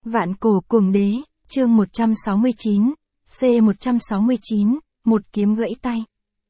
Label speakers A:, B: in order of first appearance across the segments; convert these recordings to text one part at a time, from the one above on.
A: Vạn cổ cuồng đế, chương 169, C169, một kiếm gãy tay.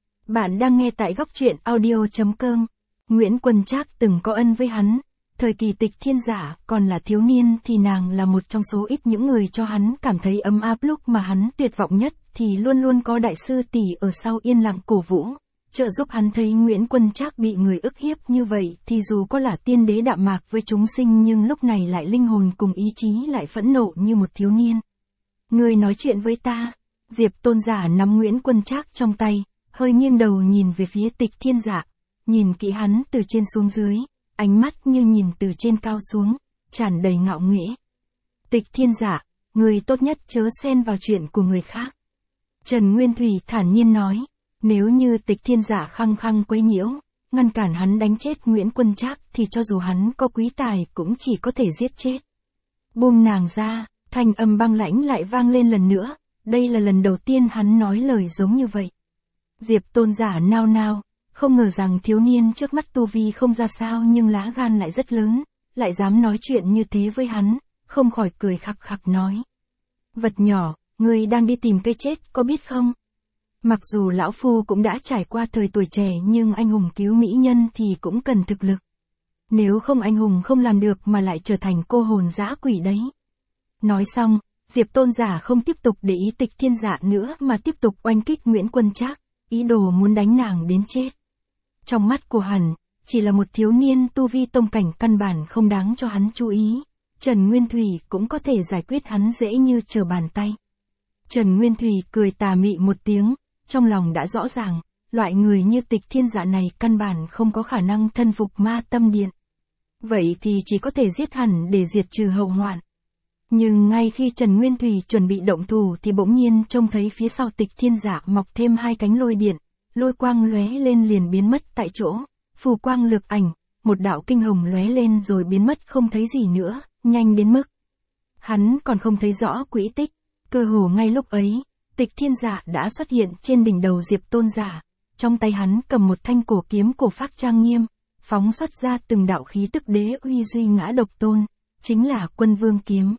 A: Bạn đang nghe tại góc truyện audio.com. Nguyễn Quân Trác từng có ân với hắn, thời kỳ Tịch Thiên Dạ còn là thiếu niên thì nàng là một trong số ít những người cho hắn cảm thấy ấm áp lúc mà hắn tuyệt vọng nhất, thì luôn luôn có đại sư tỷ ở sau yên lặng cổ vũ, trợ giúp hắn. Thấy Nguyễn Quân Trác bị người ức hiếp như vậy thì dù có là tiên đế đạm mạc với chúng sinh nhưng lúc này lại linh hồn cùng ý chí lại phẫn nộ như một thiếu niên. Ngươi nói chuyện với ta. Diệp Tôn Giả nắm Nguyễn Quân Trác trong tay, hơi nghiêng đầu nhìn về phía Tịch Thiên Dạ, nhìn kỹ hắn từ trên xuống dưới, ánh mắt như nhìn từ trên cao xuống, tràn đầy ngạo nghễ. Tịch Thiên Dạ, ngươi tốt nhất chớ xen vào chuyện của người khác. Trần Nguyên Thủy thản nhiên nói, nếu như Tịch Thiên Dạ khăng khăng quấy nhiễu, ngăn cản hắn đánh chết Nguyễn Quân Trác thì cho dù hắn có quý tài cũng chỉ có thể giết chết. Buông nàng ra, thanh âm băng lãnh lại vang lên lần nữa, đây là lần đầu tiên hắn nói lời giống như vậy. Diệp Tôn Giả nao nao, không ngờ rằng thiếu niên trước mắt tu vi không ra sao nhưng lá gan lại rất lớn, lại dám nói chuyện như thế với hắn, không khỏi cười khặc khặc nói. Vật nhỏ, ngươi đang đi tìm cây chết có biết không? Mặc dù lão phu cũng đã trải qua thời tuổi trẻ nhưng anh hùng cứu mỹ nhân thì cũng cần thực lực. Nếu không anh hùng không làm được mà lại trở thành cô hồn dã quỷ đấy. Nói xong, Diệp Tôn Giả không tiếp tục để ý Tịch Thiên Dạ nữa mà tiếp tục oanh kích Nguyễn Quân Trác, ý đồ muốn đánh nàng đến chết. Trong mắt của hắn, chỉ là một thiếu niên tu vi tông cảnh căn bản không đáng cho hắn chú ý. Trần Nguyên Thủy cũng có thể giải quyết hắn dễ như trở bàn tay. Trần Nguyên Thủy cười tà mị một tiếng, trong lòng đã rõ ràng, loại người như Tịch Thiên Dạ này căn bản không có khả năng thân phục ma tâm điện. Vậy thì chỉ có thể giết hẳn để diệt trừ hậu hoạn. Nhưng ngay khi Trần Nguyên Thủy chuẩn bị động thủ thì bỗng nhiên trông thấy phía sau Tịch Thiên Dạ mọc thêm hai cánh lôi điện, lôi quang lóe lên liền biến mất tại chỗ, phù quang lược ảnh, một đạo kinh hồng lóe lên rồi biến mất không thấy gì nữa, nhanh đến mức hắn còn không thấy rõ quỹ tích. Cơ hồ ngay lúc ấy, Tịch Thiên Dạ đã xuất hiện trên đỉnh đầu Diệp Tôn Giả, trong tay hắn cầm một thanh cổ kiếm cổ phác trang nghiêm, phóng xuất ra từng đạo khí tức đế uy duy ngã độc tôn, chính là Quân Vương kiếm.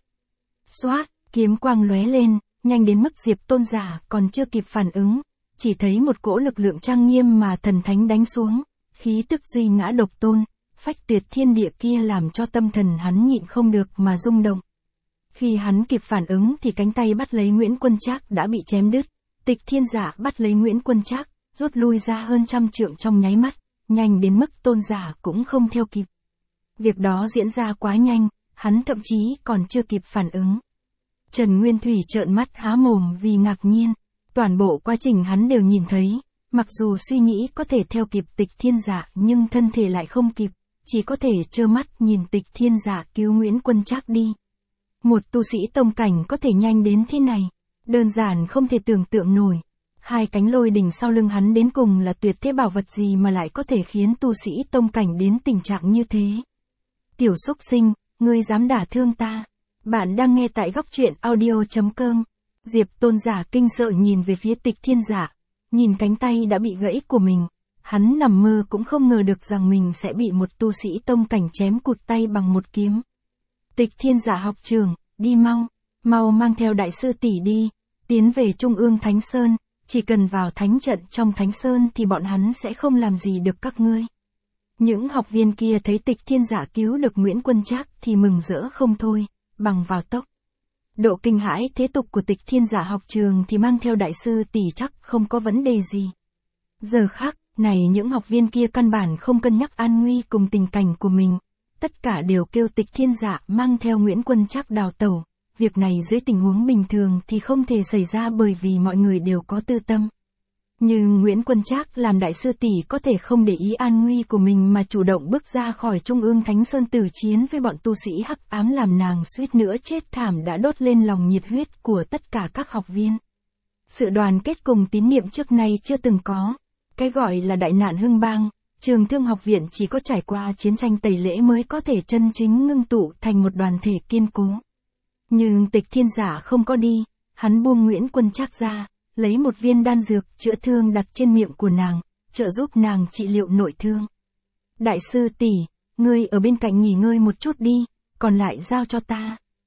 A: Xoát, kiếm quang lóe lên, nhanh đến mức Diệp Tôn Giả còn chưa kịp phản ứng, chỉ thấy một cỗ lực lượng trang nghiêm mà thần thánh đánh xuống, khí tức duy ngã độc tôn, phách tuyệt thiên địa kia làm cho tâm thần hắn nhịn không được mà rung động. Khi hắn kịp phản ứng thì cánh tay bắt lấy Nguyễn Quân Trác đã bị chém đứt, Tịch Thiên Dạ bắt lấy Nguyễn Quân Trác, rút lui ra hơn 100 trượng trong nháy mắt, nhanh đến mức Tôn Giả cũng không theo kịp. Việc đó diễn ra quá nhanh, hắn thậm chí còn chưa kịp phản ứng. Trần Nguyên Thủy trợn mắt há mồm vì ngạc nhiên, toàn bộ quá trình hắn đều nhìn thấy, mặc dù suy nghĩ có thể theo kịp Tịch Thiên Dạ nhưng thân thể lại không kịp, chỉ có thể trơ mắt nhìn Tịch Thiên Dạ cứu Nguyễn Quân Trác đi. Một tu sĩ tông cảnh có thể nhanh đến thế này, đơn giản không thể tưởng tượng nổi. Hai cánh lôi đỉnh sau lưng hắn đến cùng là tuyệt thế bảo vật gì mà lại có thể khiến tu sĩ tông cảnh đến tình trạng như thế. Tiểu xúc sinh, ngươi dám đả thương ta. Bạn đang nghe tại góc truyện audio.com. Diệp Tôn Giả kinh sợ nhìn về phía Tịch Thiên Dạ, nhìn cánh tay đã bị gãy của mình. Hắn nằm mơ cũng không ngờ được rằng mình sẽ bị một tu sĩ tông cảnh chém cụt tay bằng một kiếm. Tịch Thiên Dạ học trưởng, đi mau, mau mang theo đại sư tỷ đi, tiến về Trung ương Thánh Sơn, chỉ cần vào thánh trận trong Thánh Sơn thì bọn hắn sẽ không làm gì được các ngươi. Những học viên kia thấy Tịch Thiên Dạ cứu được Nguyễn Quân Trác thì mừng rỡ không thôi, bằng vào tốc độ kinh hãi thế tục của Tịch Thiên Dạ học trường thì mang theo đại sư tỷ chắc không có vấn đề gì. Giờ khắc này những học viên kia căn bản không cân nhắc an nguy cùng tình cảnh của mình, tất cả đều kêu Tịch Thiên Dạ mang theo Nguyễn Quân Trác đào tẩu. Việc này dưới tình huống bình thường thì không thể xảy ra bởi vì mọi người đều có tư tâm. Nhưng Nguyễn Quân Trác làm đại sư tỷ có thể không để ý an nguy của mình mà chủ động bước ra khỏi Trung ương Thánh Sơn tử chiến với bọn tu sĩ hắc ám làm nàng suýt nữa chết thảm đã đốt lên lòng nhiệt huyết của tất cả các học viên. Sự đoàn kết cùng tín niệm trước nay chưa từng có. Cái gọi là đại nạn hưng bang, Trường Thương học viện chỉ có trải qua chiến tranh tẩy lễ mới có thể chân chính ngưng tụ thành một đoàn thể kiên cố. Nhưng Tịch Thiên Dạ không có đi, hắn buông Nguyễn Quân Trác ra, lấy một viên đan dược chữa thương đặt trên miệng của nàng, trợ giúp nàng trị liệu nội thương. Đại sư tỷ, ngươi ở bên cạnh nghỉ ngơi một chút đi, còn lại giao cho ta.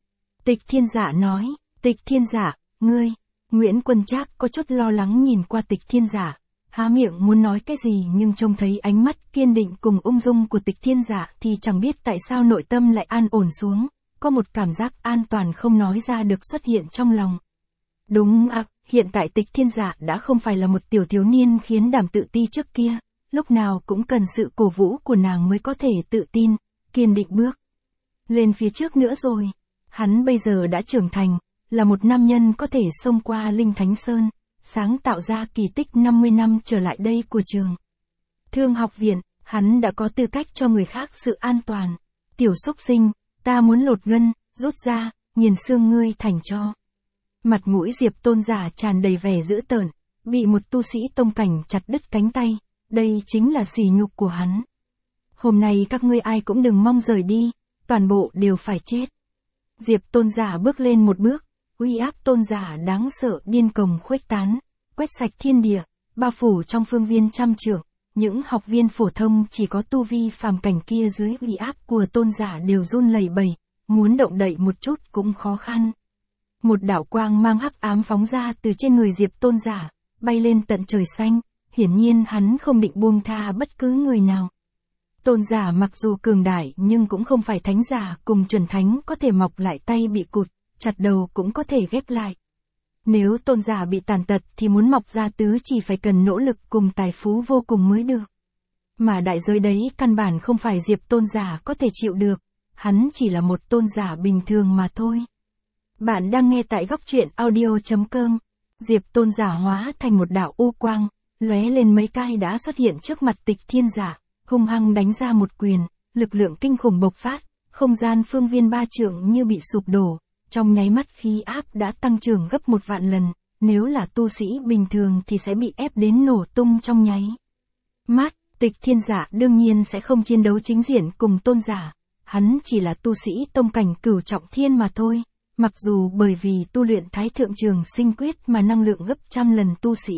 A: Tịch Thiên Dạ nói, Tịch Thiên Dạ, ngươi. Nguyễn Quân Trác có chút lo lắng nhìn qua Tịch Thiên Dạ, há miệng muốn nói cái gì nhưng trông thấy ánh mắt kiên định cùng ung dung của Tịch Thiên Dạ thì chẳng biết tại sao nội tâm lại an ổn xuống, có một cảm giác an toàn không nói ra được xuất hiện trong lòng. Đúng ạ, hiện tại Tịch Thiên Dạ đã không phải là một tiểu thiếu niên khiến đảm tự ti trước kia, lúc nào cũng cần sự cổ vũ của nàng mới có thể tự tin, kiên định bước lên phía trước nữa rồi. Hắn bây giờ đã trưởng thành, là một nam nhân có thể xông qua Linh Thánh Sơn, sáng tạo ra kỳ tích 50 năm trở lại đây của trường Thương học viện, hắn đã có tư cách cho người khác sự an toàn. Tiểu xúc sinh, ta muốn lột gân, rút ra, nghiền xương ngươi thành tro. Mặt mũi Diệp Tôn Giả tràn đầy vẻ dữ tợn, bị một tu sĩ tông cảnh chặt đứt cánh tay, đây chính là sỉ nhục của hắn. Hôm nay các ngươi ai cũng đừng mong rời đi, toàn bộ đều phải chết. Diệp Tôn Giả bước lên một bước, uy áp Tôn Giả đáng sợ điên cuồng khuếch tán, quét sạch thiên địa, bao phủ trong phương viên trăm trượng. Những học viên phổ thông chỉ có tu vi phàm cảnh kia dưới uy áp của Tôn Giả đều run lẩy bẩy, muốn động đậy một chút cũng khó khăn. Một đạo quang mang hắc ám phóng ra từ trên người Diệp Tôn Giả, bay lên tận trời xanh, hiển nhiên hắn không định buông tha bất cứ người nào. Tôn Giả mặc dù cường đại nhưng cũng không phải thánh giả cùng chuẩn thánh có thể mọc lại tay bị cụt, chặt đầu cũng có thể ghép lại. Nếu Tôn Giả bị tàn tật thì muốn mọc ra tứ chỉ phải cần nỗ lực cùng tài phú vô cùng mới được. Mà đại giới đấy căn bản không phải Diệp Tôn Giả có thể chịu được, hắn chỉ là một tôn giả bình thường mà thôi. Bạn đang nghe tại góc truyện audio.com. Diệp Tôn Giả hóa thành một đạo u quang, lóe lên mấy cái đã xuất hiện trước mặt Tịch Thiên Giả, hung hăng đánh ra một quyền, lực lượng kinh khủng bộc phát, không gian phương viên 3 trượng như bị sụp đổ, trong nháy mắt khí áp đã tăng trưởng gấp 1 vạn lần, nếu là tu sĩ bình thường thì sẽ bị ép đến nổ tung trong nháy mắt. Tịch Thiên Giả đương nhiên sẽ không chiến đấu chính diện cùng Tôn Giả, hắn chỉ là tu sĩ tông cảnh cửu trọng thiên mà thôi. Mặc dù bởi vì tu luyện Thái Thượng Trường Sinh Quyết mà năng lượng gấp trăm lần tu sĩ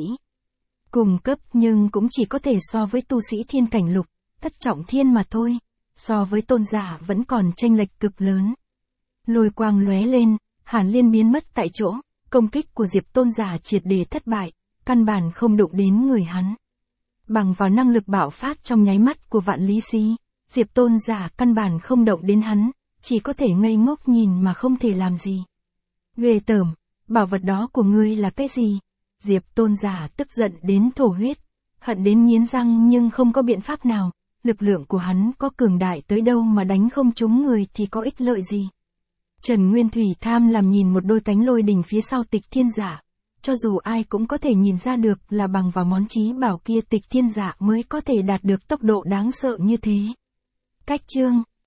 A: cùng cấp nhưng cũng chỉ có thể so với tu sĩ thiên cảnh lục, thất trọng thiên mà thôi, so với Tôn Giả vẫn còn chênh lệch cực lớn. Lôi quang lóe lên, Hàn Liên biến mất tại chỗ, công kích của Diệp Tôn Giả triệt để thất bại, căn bản không đụng đến người hắn. Bằng vào năng lực bạo phát trong nháy mắt của Vạn Lý Xí, Diệp Tôn Giả căn bản không động đến hắn, chỉ có thể ngây ngốc nhìn mà không thể làm gì. Ghê tởm, bảo vật đó của ngươi là cái gì? Diệp Tôn Giả tức giận đến thổ huyết, hận đến nghiến răng nhưng không có biện pháp nào, lực lượng của hắn có cường đại tới đâu mà đánh không trúng người thì có ích lợi gì. Trần Nguyên Thủy tham làm nhìn một đôi cánh lôi đình phía sau Tịch Thiên Giả, cho dù ai cũng có thể nhìn ra được là bằng vào món chí bảo kia Tịch Thiên Giả mới có thể đạt được tốc độ đáng sợ như thế. Cách chương